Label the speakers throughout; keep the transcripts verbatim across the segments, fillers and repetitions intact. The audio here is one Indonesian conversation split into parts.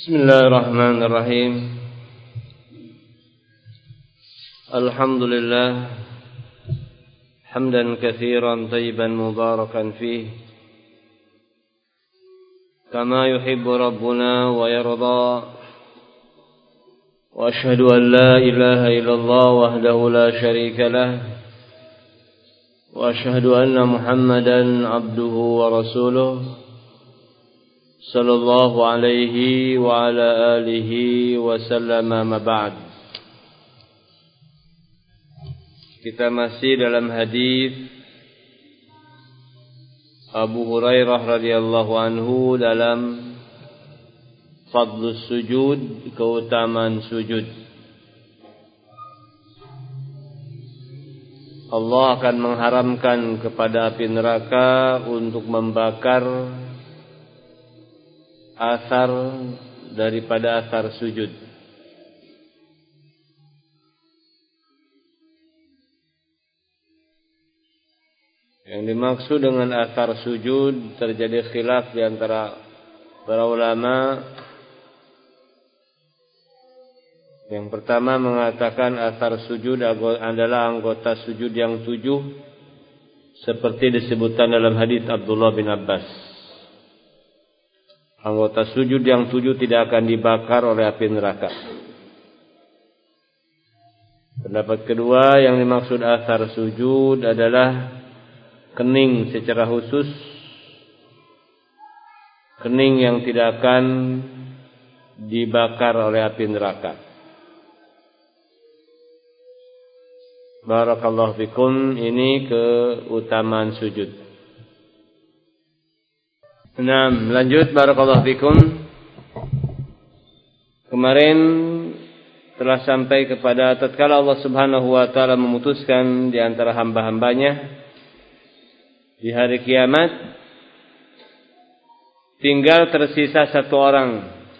Speaker 1: Bismillahirrahmanirrahim. Alhamdulillah hamdan katsiran tayyiban mubarakan fih kama yuhibbu rabbuna wa yarda. Wa ashhadu an la ilaha illallah wahdahu la syarika lah wa ashhadu anna Muhammadan abduhu wa rasuluh sallallahu alaihi wa ala alihi wa sallama ma ba'd. Kita masih dalam hadis Abu Hurairah radhiyallahu anhu dalam fadlus sujud, keutamaan sujud. Allah akan mengharamkan kepada api neraka untuk membakar asar daripada asar sujud. Yang dimaksud dengan asar sujud terjadi khilaf di antara para ulama. Yang pertama mengatakan asar sujud adalah anggota sujud yang tujuh, seperti disebutkan dalam hadis Abdullah bin Abbas. Anggota sujud yang tujuh tidak akan dibakar oleh api neraka. Pendapat kedua, yang dimaksud asar sujud adalah kening secara khusus, kening yang tidak akan dibakar oleh api neraka. Barakallahu fikum. Ini keutamaan sujud. Nah, lanjut. Barakallahu fikum. Kemarin telah sampai kepada tatkala Allah Subhanahu wa taala memutuskan di antara hamba-hambanya di hari kiamat, tinggal tersisa satu orang.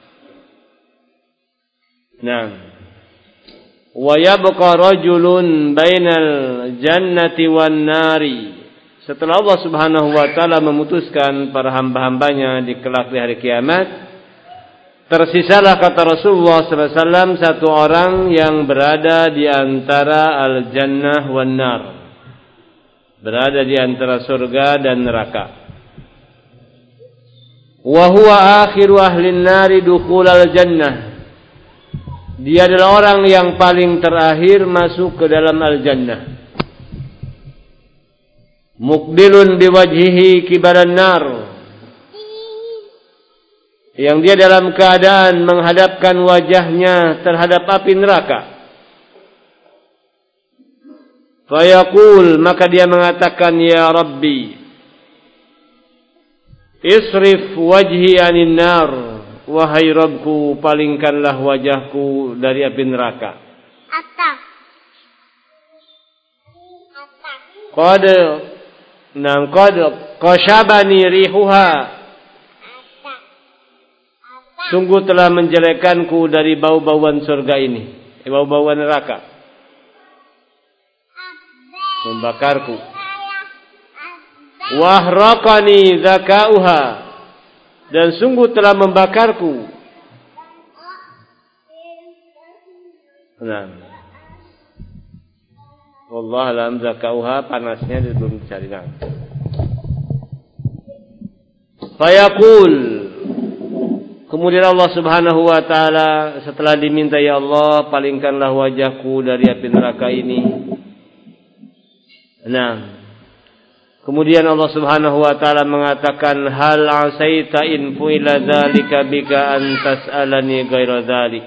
Speaker 1: Nah, wa yabqa rajulun bainal jannati wan nari. Setelah Allah Subhanahu wa taala memutuskan para hamba-hambanya di kelak di hari kiamat, tersisalah, kata Rasulullah sallallahu alaihi wasallam, satu orang yang berada di antara al-jannah wan nar, berada di antara surga dan neraka. Wa huwa akhiru ahli an-nari dukhul al-jannah. Dia adalah orang yang paling terakhir masuk ke dalam al-jannah. Muqbilun biwajhihi kibaran nar, yang dia dalam keadaan menghadapkan wajahnya terhadap api neraka. Fayaqul, maka dia mengatakan, ya Rabbi, isrif wajhi anin nar, wahai Rabbku, palingkanlah wajahku dari api neraka. Atak. Qad Nam qad qashabani rihuha, sungguh telah menjelekkanku dari bau-bauan surga ini, bau-bauan neraka, membakarku. Wahraqani zakauha, dan sungguh telah membakarku. Nah, wallah alam, zakauha panasnya belum dicari. Nah, fayaqul, kemudian Allah Subhanahu wa taala setelah diminta, ya Allah, palingkanlah wajahku dari api neraka ini. Nah, kemudian Allah Subhanahu wa taala mengatakan, hal asaita in fu'ila dzalika bika an tas'alani ghaira dzalik.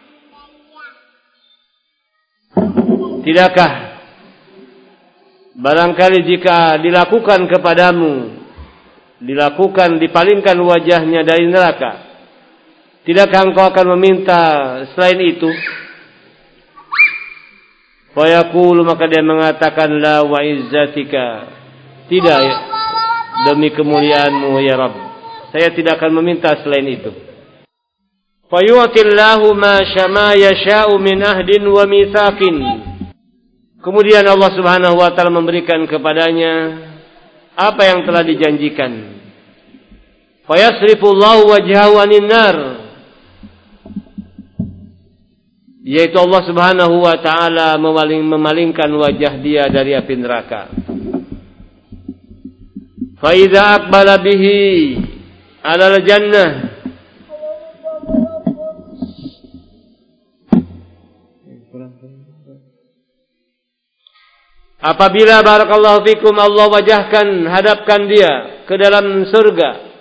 Speaker 1: Tidakkah barangkali jika dilakukan kepadamu, dilakukan dipalingkan wajahnya dari neraka, tidakkah engkau akan meminta selain itu? Fa yaqulu, maka dia mengatakan, la wa izzatika, tidak, demi kemuliaanmu ya Rabb, saya tidak akan meminta selain itu. Fa yu'tillahu ma syama yasha'u min ahdin wa mitsaqin. Kemudian Allah Subhanahu wa taala memberikan kepadanya apa yang telah dijanjikan. Fayasrifullahu wajhahu anin nar, yaitu Allah Subhanahu wa taala memaling, memalingkan wajah dia dari api neraka. Fa idza aqbala bihi 'alal jannah, apabila barakallahu fikum Allah wajahkan, hadapkan dia ke dalam surga,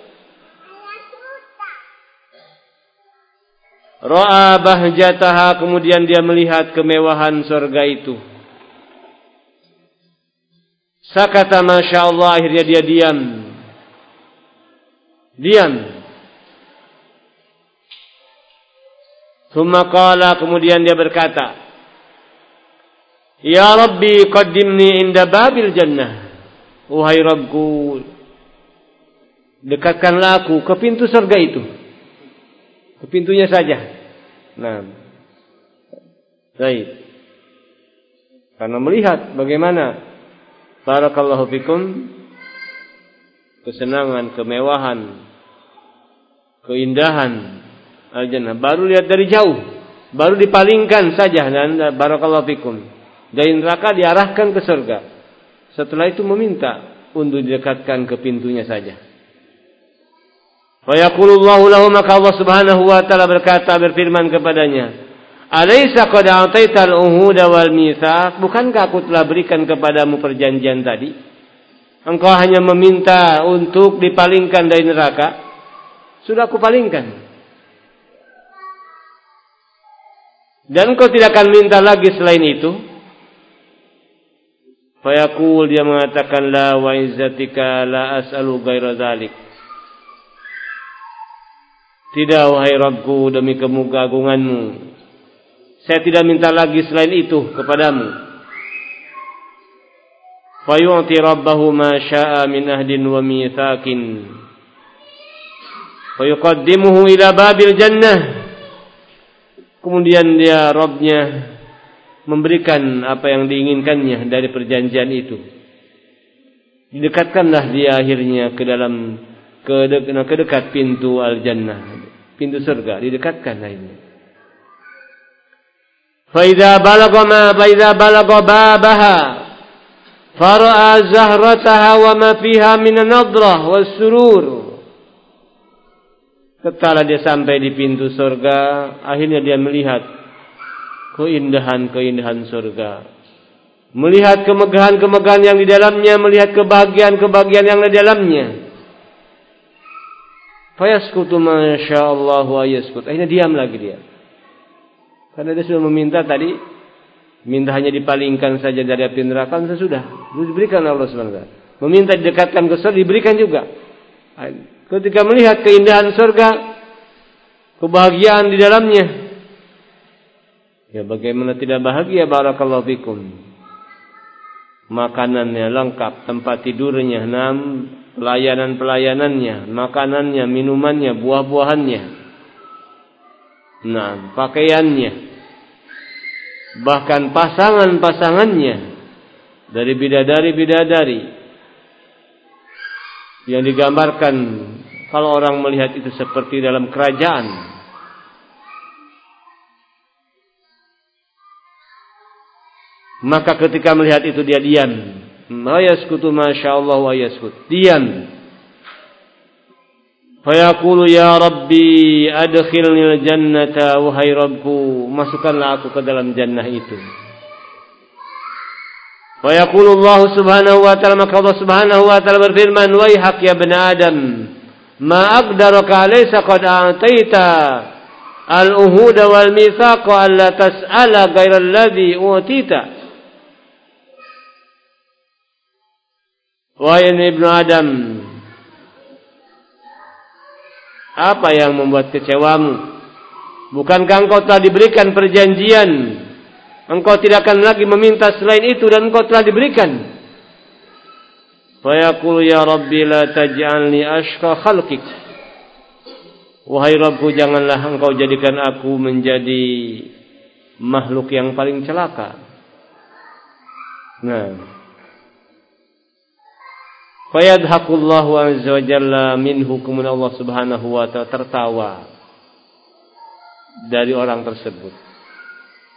Speaker 1: ra'a bahjataha, kemudian dia melihat kemewahan surga itu. Sakata masyaallah, akhirnya dia diam. Diam. Tsumma qala, kemudian dia berkata, Ya Rabbi qaddimni inda babil jannah. Wahai Rabbku, dekatkanlah aku ke pintu surga itu. Ke pintunya saja. Nah. Baik. Karena melihat bagaimana barakallahu fikum kesenangan, kemewahan, keindahan al-jannah, baru lihat dari jauh, baru dipalingkan saja, dan barakallahu fikum dari neraka diarahkan ke surga. Setelah itu meminta untuk didekatkan ke pintunya saja. Wa yaqulullahu lahu, maka Allah Subhanahu wa taala berkata, berfirman kepadanya, Alaysa qad a'taital uhuda wal mitsaq, bukankah aku telah berikan kepadamu perjanjian tadi? Engkau hanya meminta untuk dipalingkan dari neraka. Sudah aku palingkan. Dan engkau tidak akan minta lagi selain itu. Fa yaqul, dia mengatakan, la wa izzatika la as'alu ghaira dzalik. Tidak, wahai Rabbku, demi kemugagunganmu, saya tidak minta lagi selain itu kepadamu. Fayu'ti rabbahu ma syaa min ahdin wa mitsaqin. Fayuqaddimuhu ila babil jannah. Kemudian dia, Rabbnya, memberikan apa yang diinginkannya dari perjanjian itu. Didekatkanlah dia akhirnya ke dalam ke dekat pintu al-jannah, pintu surga, didekatkanlah ini. فإذا بلغ ما فإذا بلغ بابها فرأى زهرتها وما فيها من النضرة والسرور. Tatkala dia sampai di pintu surga, akhirnya dia melihat keindahan-keindahan surga, melihat kemegahan-kemegahan yang di dalamnya, melihat kebahagiaan-kebahagiaan yang di dalamnya. Fayaskutu masyaallah wa yaskut. Akhirnya diam lagi dia. Karena dia sudah meminta tadi, minta hanya dipalingkan saja dari api neraka, sesudah diberikan Allah subhanahu wa taala. Meminta didekatkan ke surga, diberikan juga. Ketika melihat keindahan surga, kebahagiaan di dalamnya, ya bagaimana tidak bahagia, barakallahu fikum. Makanannya lengkap, tempat tidurnya, enam pelayanan-pelayanannya, makanannya, minumannya, buah-buahannya, nah, pakaiannya, bahkan pasangan-pasangannya dari bidadari-bidadari yang digambarkan kalau orang melihat itu seperti dalam kerajaan. Maka ketika melihat itu dia diam. Ma yaskutu masyaallah wa yaskut. Diam. Fayaqulu ya Rabbi adkhilnil jannata, wahai Rabbku, masukkanlah aku ke dalam jannah itu. Fayaqulu Allah subhanahu wa ta'ala, maka Allah subhanahu wa ta'ala berfirman, waihak ya bani Adam, ma aqdaraka alaysa qad a'taita al-uhuda wal mithaqa alla tas'ala ghayra alladhi utita. Wahai ibnu Adam, apa yang membuat kecewamu? Bukankah engkau telah diberikan perjanjian, engkau tidak akan lagi meminta selain itu, dan engkau telah diberikan. Fa yaqulu ya Rabbi la taj'alni ashqa khalqik. Wahai Rabbku, janganlah engkau jadikan aku menjadi makhluk yang paling celaka. Nah, fayadhaqullahu azza wa jalla minhu, kemudian Allah subhanahu wa ta'ala tertawa dari orang tersebut.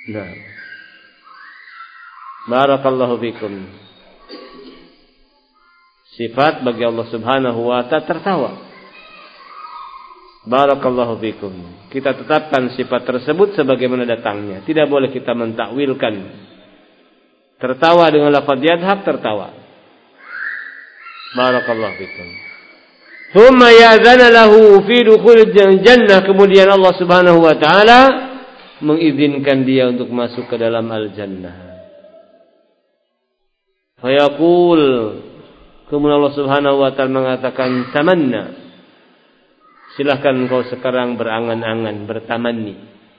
Speaker 1: Nah. Barakallahu fikum. Sifat bagi Allah Subhanahu wa ta'ala tertawa. Barakallahu fikum. Kita tetapkan sifat tersebut sebagaimana datangnya. Tidak boleh kita mentakwilkan. Tertawa dengan lafaz yadhab, tertawa. Barakallahu fikum. Thumma ya'zana lahu fi dukhul jannah. Kemudian Allah Subhanahu wa ta'ala mengizinkan dia untuk masuk ke dalam al-jannah. Fayaqul, kemudian Allah Subhanahu wa ta'ala mengatakan, tamanna, silahkan kau sekarang berangan-angan, bertamanni.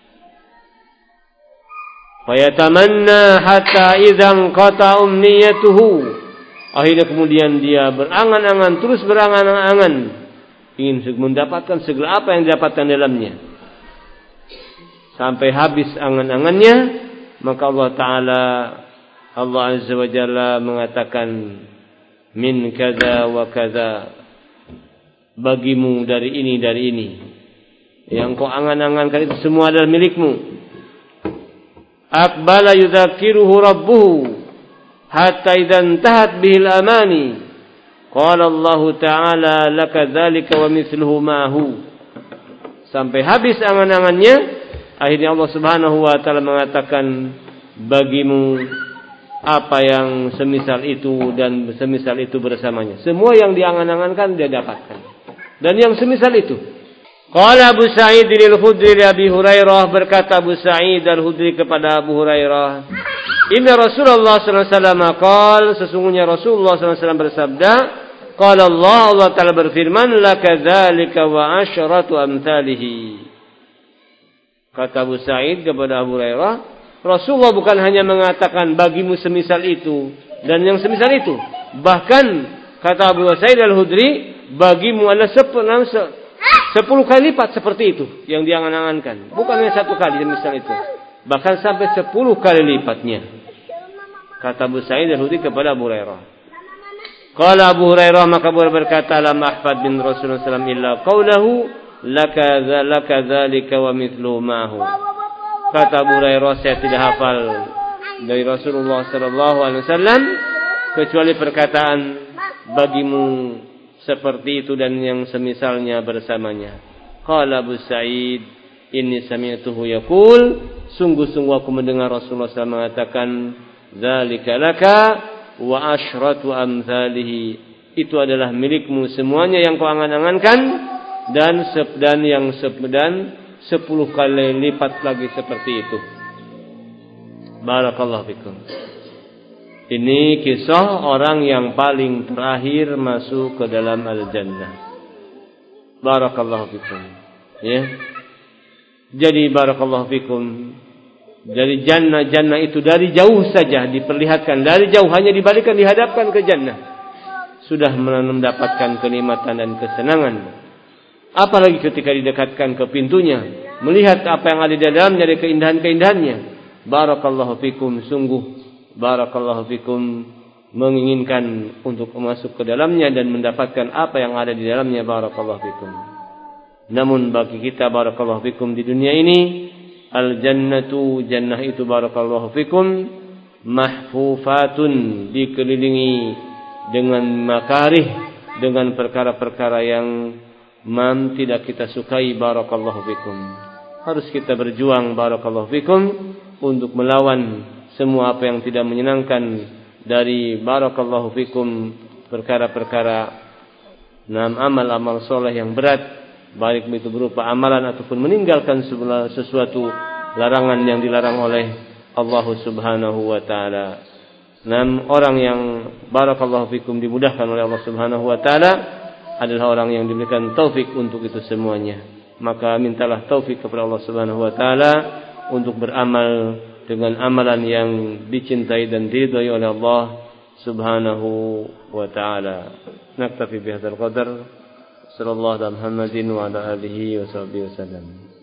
Speaker 1: Fayatamanna hatta idzan qata umniyatuhu. Akhirnya kemudian dia berangan-angan, terus berangan-angan, ingin mendapatkan segala apa yang didapatkan dalamnya. Sampai habis angan-angannya, maka Allah Ta'ala, Allah Azza wa Jalla mengatakan, min kaza wa kaza, bagimu dari ini, dari ini. Yang kau angan-angankan itu semua adalah milikmu. Aqbala yudzakiruhu rabbuhu hatta idzan tahat bihil amani. Qala Allah Ta'ala laka dzalika wa mithluhu ma'hu. Sampai habis angan-angannya, akhirnya Allah Subhanahu wa ta'ala mengatakan, bagimu apa yang semisal itu dan semisal itu bersamanya. Semua yang diangan-angankan dia dapatkan. Dan yang semisal itu. Qala Abu Sa'id al-Khudri li Abi Hurairah, berkata Abu Sa'id al-Khudri kepada Abu Hurairah, inna Rasulullah sallallahu alaihi wasallam qala, sesungguhnya Rasulullah sallallahu alaihi wasallam bersabda, qala Allah, Allah Ta'ala berfirman, laka dzalika wa asyratu amthalihi. Kata Abu Sa'id kepada Abu Hurairah, Rasulullah bukan hanya mengatakan bagimu semisal itu dan yang semisal itu. Bahkan kata Abu Sa'id al-Khudri, bagimu adalah sepuluh kali lipat seperti itu yang diangan-angankan. Bukan hanya satu kali semisal itu. Bahkan sampai sepuluh kali lipatnya. Kata Abu Sa'id al-Khudri kepada Abu Hurairah. Qala Abu Hurairah, maka Abu Hurairah berkata, lam ahfad bin Rasulullah sallallahu alaihi wasallam illa qawlahu laka laka dzalika wa mithluhu ma'hu. Kata Abu Hurairah, saya tidak hafal dari Rasulullah sallallahu alaihi wasallam kecuali perkataan bagimu seperti itu dan yang semisalnya bersamanya. Qala Abu Sa'id, inni sami'tuhu yaqul, sungguh-sungguh aku mendengar Rasulullah sallallahu alaihi wasallam mengatakan, dzalika laka wa asyratu amthalihi. Itu adalah milikmu semuanya yang kau angan-angankan dan dan yang dan sepuluh kali lipat lagi seperti itu. Barakallahu fikum. Ini kisah orang yang paling terakhir masuk ke dalam al-jannah. Barakallahu fikum. Ya. Jadi barakallahu fikum. Dari jannah-jannah itu dari jauh saja diperlihatkan, dari jauh hanya dibalikan dihadapkan ke jannah. Sudah mendapatkan kenikmatan dan kesenangan. Apalagi ketika didekatkan ke pintunya, melihat apa yang ada di dalamnya dari keindahan-keindahannya. Barakallahu fikum, sungguh barakallahu fikum menginginkan untuk masuk ke dalamnya dan mendapatkan apa yang ada di dalamnya. Barakallahu fikum. Namun bagi kita barakallahu fikum di dunia ini, al-jannatu, jannah itu barakallahu fikum, mahfufatun, dikelilingi dengan makarih, dengan perkara-perkara yang man tidak kita sukai. Barakallahu fikum. Harus kita berjuang barakallahu fikum untuk melawan semua apa yang tidak menyenangkan dari barakallahu fikum perkara-perkara enam amal-amal soleh yang berat, baik itu berupa amalan ataupun meninggalkan sesuatu larangan yang dilarang oleh Allah Subhanahu wa taala. Enam orang yang barakallahu fikum dimudahkan oleh Allah Subhanahu wa taala adalah orang yang diberikan taufik untuk itu semuanya. Maka mintalah taufik kepada Allah Subhanahu wa taala untuk beramal dengan amalan yang dicintai dan diridhai oleh Allah Subhanahu wa taala. Naktafi bihadzal qadar. Sallallahu alaihi wa sallam wa ala alihi wa sahbihi wasallam.